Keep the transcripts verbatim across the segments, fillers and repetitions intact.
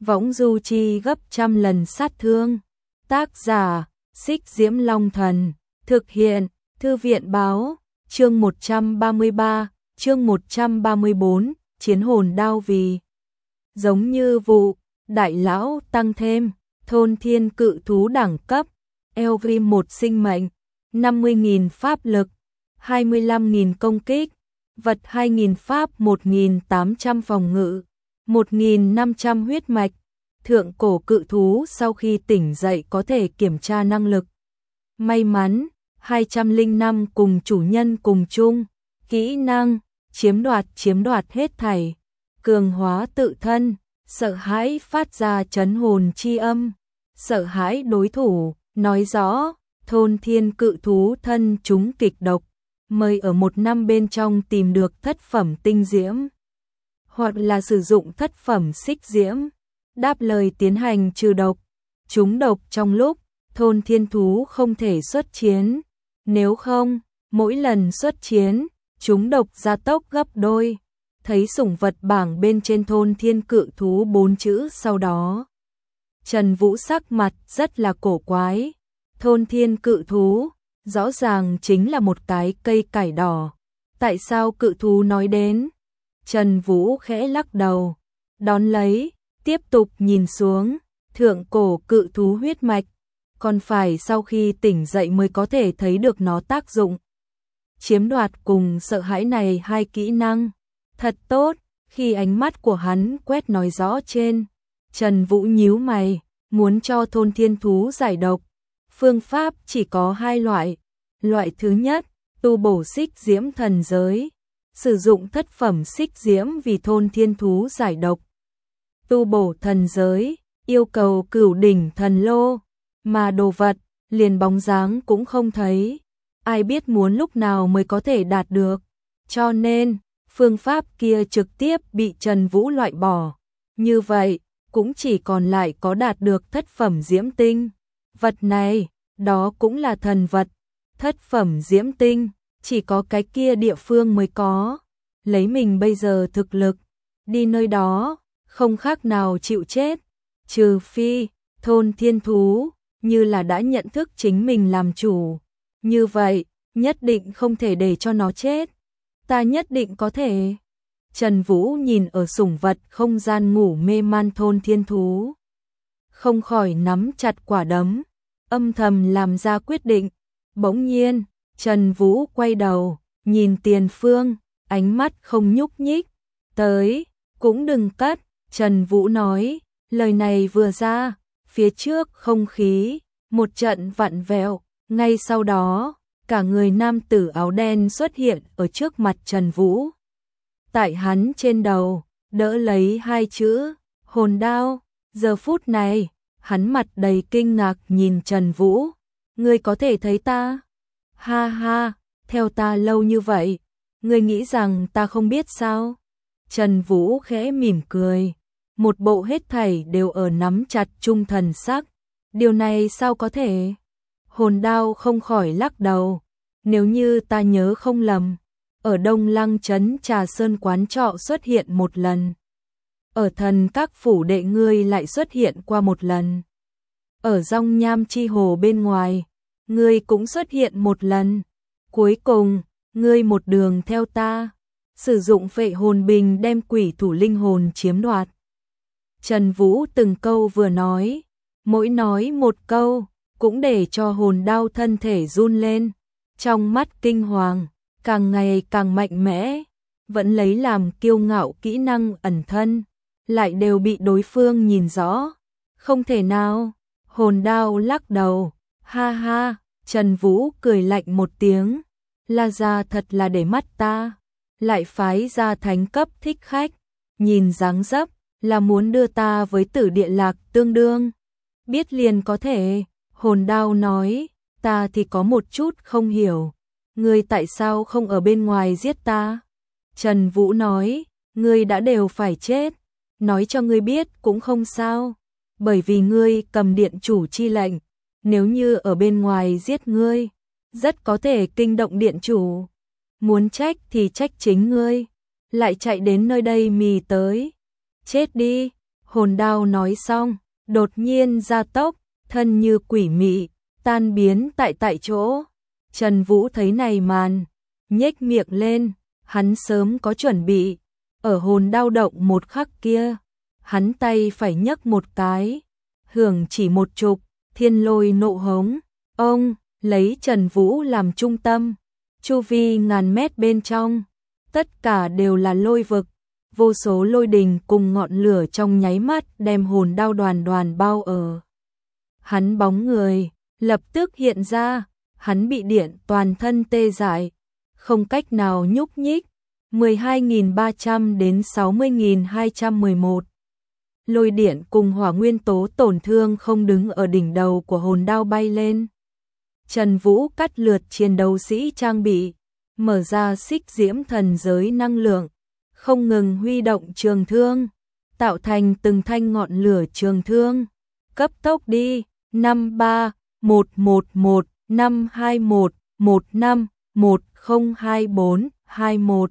võng du chi gấp trăm lần sát thương. Tác giả, Xích Diễm Long Thần, thực hiện, Thư viện Báo, chương một trăm ba mươi ba, chương một trăm ba mươi bốn, chiến hồn đao vì. Giống như vụ, đại lão tăng thêm, thôn thiên cự thú đẳng cấp, Elgrim một sinh mệnh, năm mươi nghìn pháp lực, hai mươi lăm nghìn công kích, vật hai nghìn pháp một nghìn tám trăm phòng ngự, một nghìn năm trăm huyết mạch. Thượng cổ cự thú sau khi tỉnh dậy có thể kiểm tra năng lực. May mắn, hai trăm lẻ năm cùng chủ nhân cùng chung, kỹ năng, chiếm đoạt chiếm đoạt hết thảy, cường hóa tự thân, sợ hãi phát ra chấn hồn chi âm, sợ hãi đối thủ, nói rõ, thôn thiên cự thú thân chúng kịch độc, mời ở một năm bên trong tìm được thất phẩm tinh diễm, hoặc là sử dụng thất phẩm xích diễm, đáp lời tiến hành trừ độc, chúng độc trong lúc thôn thiên thú không thể xuất chiến, nếu không, mỗi lần xuất chiến, chúng độc gia tốc gấp đôi. Thấy sủng vật bảng bên trên thôn thiên cự thú bốn chữ sau đó. Trần Vũ sắc mặt rất là cổ quái. Thôn thiên cự thú, rõ ràng chính là một cái cây cải đỏ. Tại sao cự thú nói đến? Trần Vũ khẽ lắc đầu, đón lấy, tiếp tục nhìn xuống, thượng cổ cự thú huyết mạch. Còn phải sau khi tỉnh dậy mới có thể thấy được nó tác dụng. Chiếm đoạt cùng sợ hãi này hai kỹ năng. Thật tốt, khi ánh mắt của hắn quét nói rõ trên. Trần Vũ nhíu mày, muốn cho thôn thiên thú giải độc. Phương pháp chỉ có hai loại. Loại thứ nhất, tu bổ xích diễm thần giới. Sử dụng thất phẩm xích diễm vì thôn thiên thú giải độc. Tu bổ thần giới, yêu cầu cửu đỉnh thần lô. Mà đồ vật, liền bóng dáng cũng không thấy. Ai biết muốn lúc nào mới có thể đạt được. Cho nên, phương pháp kia trực tiếp bị Trần Vũ loại bỏ. Như vậy, cũng chỉ còn lại có đạt được thất phẩm diễm tinh. Vật này, đó cũng là thần vật. Thất phẩm diễm tinh, chỉ có cái kia địa phương mới có. Lấy mình bây giờ thực lực, đi nơi đó, không khác nào chịu chết. Trừ phi, thôn thiên thú, như là đã nhận thức chính mình làm chủ. Như vậy, nhất định không thể để cho nó chết. Ta nhất định có thể. Trần Vũ nhìn ở sủng vật không gian ngủ mê man thôn thiên thú. Không khỏi nắm chặt quả đấm, âm thầm làm ra quyết định. Bỗng nhiên, Trần Vũ quay đầu, nhìn tiền phương, ánh mắt không nhúc nhích. Tới, cũng đừng cất, Trần Vũ nói, lời này vừa ra, phía trước không khí, một trận vặn vẹo, ngay sau đó, cả người nam tử áo đen xuất hiện ở trước mặt Trần Vũ. Tại hắn trên đầu, đỡ lấy hai chữ, hồn đao. Giờ phút này, hắn mặt đầy kinh ngạc nhìn Trần Vũ. Ngươi có thể thấy ta? Ha ha, theo ta lâu như vậy, ngươi nghĩ rằng ta không biết sao? Trần Vũ khẽ mỉm cười, một bộ hết thảy đều ở nắm chặt trung thần sắc. Điều này sao có thể? Hồn đao không khỏi lắc đầu. Nếu như ta nhớ không lầm, ở Đông Lăng trấn Trà Sơn quán trọ xuất hiện một lần. Ở thần các phủ đệ ngươi lại xuất hiện qua một lần. Ở Dòng Nham Chi Hồ bên ngoài, ngươi cũng xuất hiện một lần. Cuối cùng, ngươi một đường theo ta, sử dụng phệ hồn bình đem quỷ thủ linh hồn chiếm đoạt. Trần Vũ từng câu vừa nói, mỗi nói một câu, cũng để cho hồn đao thân thể run lên. Trong mắt kinh hoàng, càng ngày càng mạnh mẽ, vẫn lấy làm kiêu ngạo kỹ năng ẩn thân, lại đều bị đối phương nhìn rõ. Không thể nào, hồn đao lắc đầu, ha ha, Trần Vũ cười lạnh một tiếng, La gia thật là để mắt ta, lại phái ra thánh cấp thích khách, nhìn dáng dấp là muốn đưa ta với Tử Địa Lạc tương đương. Biết liền có thể, hồn đao nói, ta thì có một chút không hiểu. Ngươi tại sao không ở bên ngoài giết ta? Trần Vũ nói, ngươi đã đều phải chết. Nói cho ngươi biết cũng không sao. Bởi vì ngươi cầm điện chủ chi lệnh. Nếu như ở bên ngoài giết ngươi, rất có thể kinh động điện chủ. Muốn trách thì trách chính ngươi. Lại chạy đến nơi đây mì tới. Chết đi. Hồn đao nói xong, đột nhiên gia tốc, thân như quỷ mị, tan biến tại tại chỗ. Trần Vũ thấy này màn, nhếch miệng lên, hắn sớm có chuẩn bị, ở hồn đao động một khắc kia, hắn tay phải nhấc một cái, hưởng chỉ một chục, thiên lôi nộ hống, ông lấy Trần Vũ làm trung tâm, chu vi ngàn mét bên trong, tất cả đều là lôi vực, vô số lôi đình cùng ngọn lửa trong nháy mắt đem hồn đao đoàn đoàn bao ở. Hắn bóng người, lập tức hiện ra, hắn bị điện toàn thân tê dại, không cách nào nhúc nhích, mười hai nghìn ba trăm đến sáu mươi nghìn hai trăm mười một. Lôi điện cùng hỏa nguyên tố tổn thương không đứng ở đỉnh đầu của hồn đao bay lên. Trần Vũ cắt lượt chiến đấu sĩ trang bị, mở ra xích diễm thần giới năng lượng, không ngừng huy động trường thương, tạo thành từng thanh ngọn lửa trường thương. Cấp tốc đi, năm ba, một một một, năm hai một, một năm, một không hai bốn, hai một.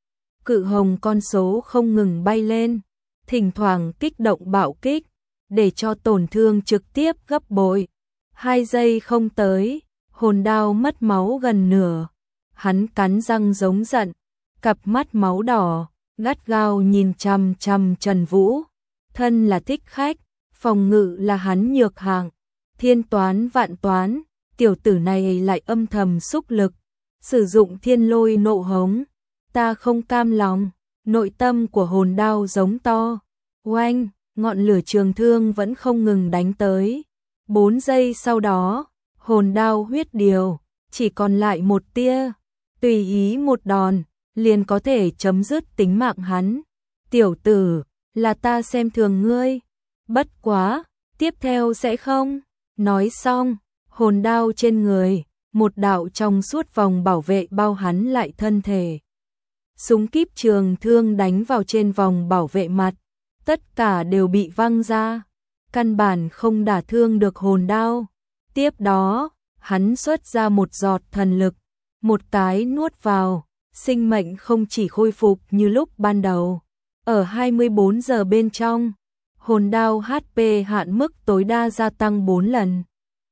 Cự hồng con số không ngừng bay lên, thỉnh thoảng kích động bạo kích, để cho tổn thương trực tiếp gấp bội. Hai giây không tới, hồn đao mất máu gần nửa. Hắn cắn răng giống giận, cặp mắt máu đỏ, gắt gao nhìn chằm chằm Trần Vũ. Thân là thích khách, phòng ngự là hắn nhược hạng, thiên toán vạn toán, tiểu tử này lại âm thầm xúc lực, sử dụng thiên lôi nộ hống. Ta không cam lòng, nội tâm của hồn đao giống to. Oanh, ngọn lửa trường thương vẫn không ngừng đánh tới. Bốn giây sau đó, hồn đao huyết điều, chỉ còn lại một tia. Tùy ý một đòn, liền có thể chấm dứt tính mạng hắn. Tiểu tử, là ta xem thường ngươi. Bất quá, tiếp theo sẽ không. Nói xong, hồn đao trên người, một đạo trong suốt vòng bảo vệ bao hắn lại thân thể. Súng kíp trường thương đánh vào trên vòng bảo vệ mặt, tất cả đều bị văng ra, căn bản không đả thương được hồn đao. Tiếp đó, hắn xuất ra một giọt thần lực, một cái nuốt vào, sinh mệnh không chỉ khôi phục như lúc ban đầu. Ở hai mươi bốn giờ bên trong, hồn đao hát pê hạn mức tối đa gia tăng bốn lần.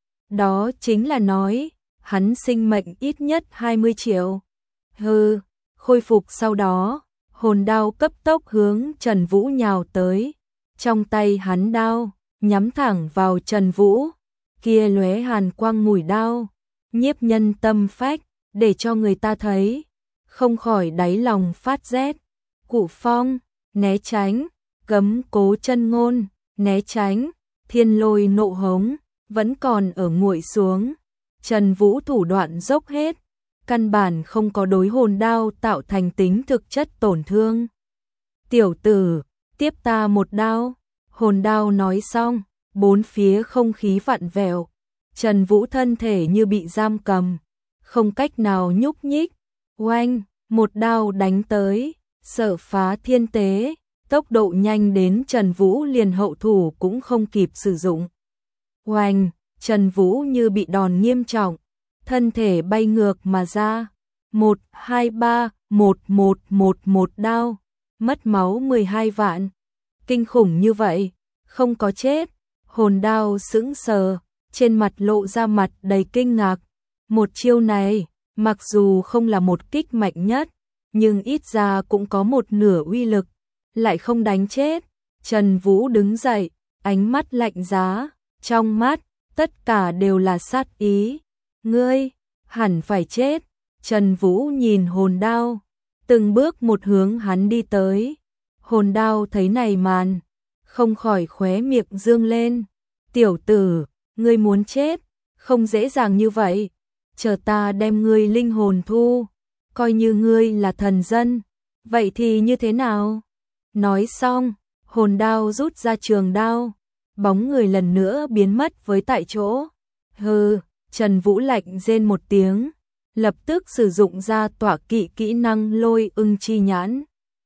Đó chính là nói, hắn sinh mệnh ít nhất hai mươi triệu. Hừ, khôi phục sau đó, hồn đao cấp tốc hướng Trần Vũ nhào tới. Trong tay hắn đao, nhắm thẳng vào Trần Vũ, kia lóe hàn quang mùi đao, nhiếp nhân tâm phách, để cho người ta thấy, không khỏi đáy lòng phát rét. Cụ phong, né tránh, cấm cố chân ngôn, né tránh, thiên lôi nộ hống, vẫn còn ở nguội xuống. Trần Vũ thủ đoạn dốc hết, căn bản không có đối hồn đao tạo thành tính thực chất tổn thương. Tiểu tử, tiếp ta một đao. Hồn đao nói xong, bốn phía không khí vặn vẹo. Trần Vũ thân thể như bị giam cầm, không cách nào nhúc nhích. Oanh, một đao đánh tới, sở phá thiên tế, tốc độ nhanh đến Trần Vũ liền hậu thủ cũng không kịp sử dụng. Oanh, Trần Vũ như bị đòn nghiêm trọng, thân thể bay ngược mà ra. Một, hai, ba, một, một, một, một đao, mất máu mười hai vạn. Kinh khủng như vậy, không có chết. Hồn đao sững sờ, trên mặt lộ ra mặt đầy kinh ngạc. Một chiêu này, mặc dù không là một kích mạnh nhất, nhưng ít ra cũng có một nửa uy lực, lại không đánh chết. Trần Vũ đứng dậy, ánh mắt lạnh giá, trong mắt, tất cả đều là sát ý. Ngươi, hẳn phải chết. Trần Vũ nhìn hồn đao, từng bước một hướng hắn đi tới. Hồn đao thấy này màn, không khỏi khóe miệng dương lên. Tiểu tử, ngươi muốn chết, không dễ dàng như vậy. Chờ ta đem ngươi linh hồn thu, coi như ngươi là thần dân, vậy thì như thế nào? Nói xong, hồn đao rút ra trường đao, bóng người lần nữa biến mất với tại chỗ. Hừ, Trần Vũ lạnh rên một tiếng, lập tức sử dụng ra tọa kỵ kỹ năng lôi ưng chi nhãn.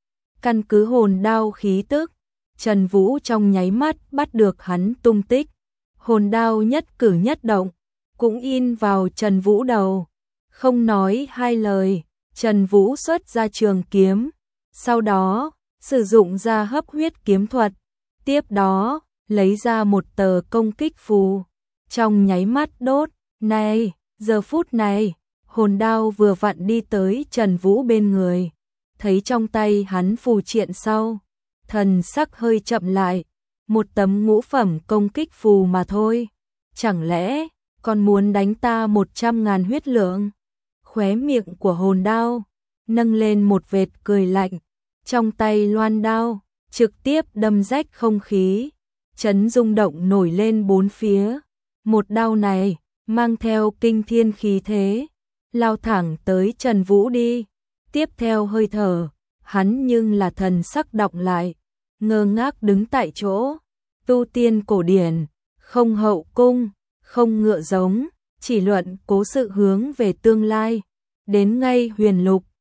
Căn cứ hồn đao khí tức, Trần Vũ trong nháy mắt bắt được hắn tung tích. Hồn đao nhất cử nhất động, cũng in vào Trần Vũ đầu. Không nói hai lời, Trần Vũ xuất ra trường kiếm, sau đó sử dụng ra hấp huyết kiếm thuật, Tiếp đó, lấy ra một tờ công kích phù, trong nháy mắt đốt. Này, giờ phút này, hồn đao vừa vặn đi tới Trần Vũ bên người, thấy trong tay hắn phù triện sau, thần sắc hơi chậm lại, một tấm ngũ phẩm công kích phù mà thôi, chẳng lẽ còn muốn đánh ta một trăm ngàn huyết lượng? Khóe miệng của hồn đao nâng lên một vệt cười lạnh, trong tay loan đao trực tiếp đâm rách không khí, chấn rung động nổi lên bốn phía. Một đao này mang theo kinh thiên khí thế, lao thẳng tới Trần Vũ đi. Tiếp theo hơi thở, hắn nhưng là thần sắc đọng lại, ngơ ngác đứng tại chỗ. Tu tiên cổ điển, không hậu cung, không ngựa giống, chỉ luận cố sự hướng về tương lai. Đến ngay huyền lục,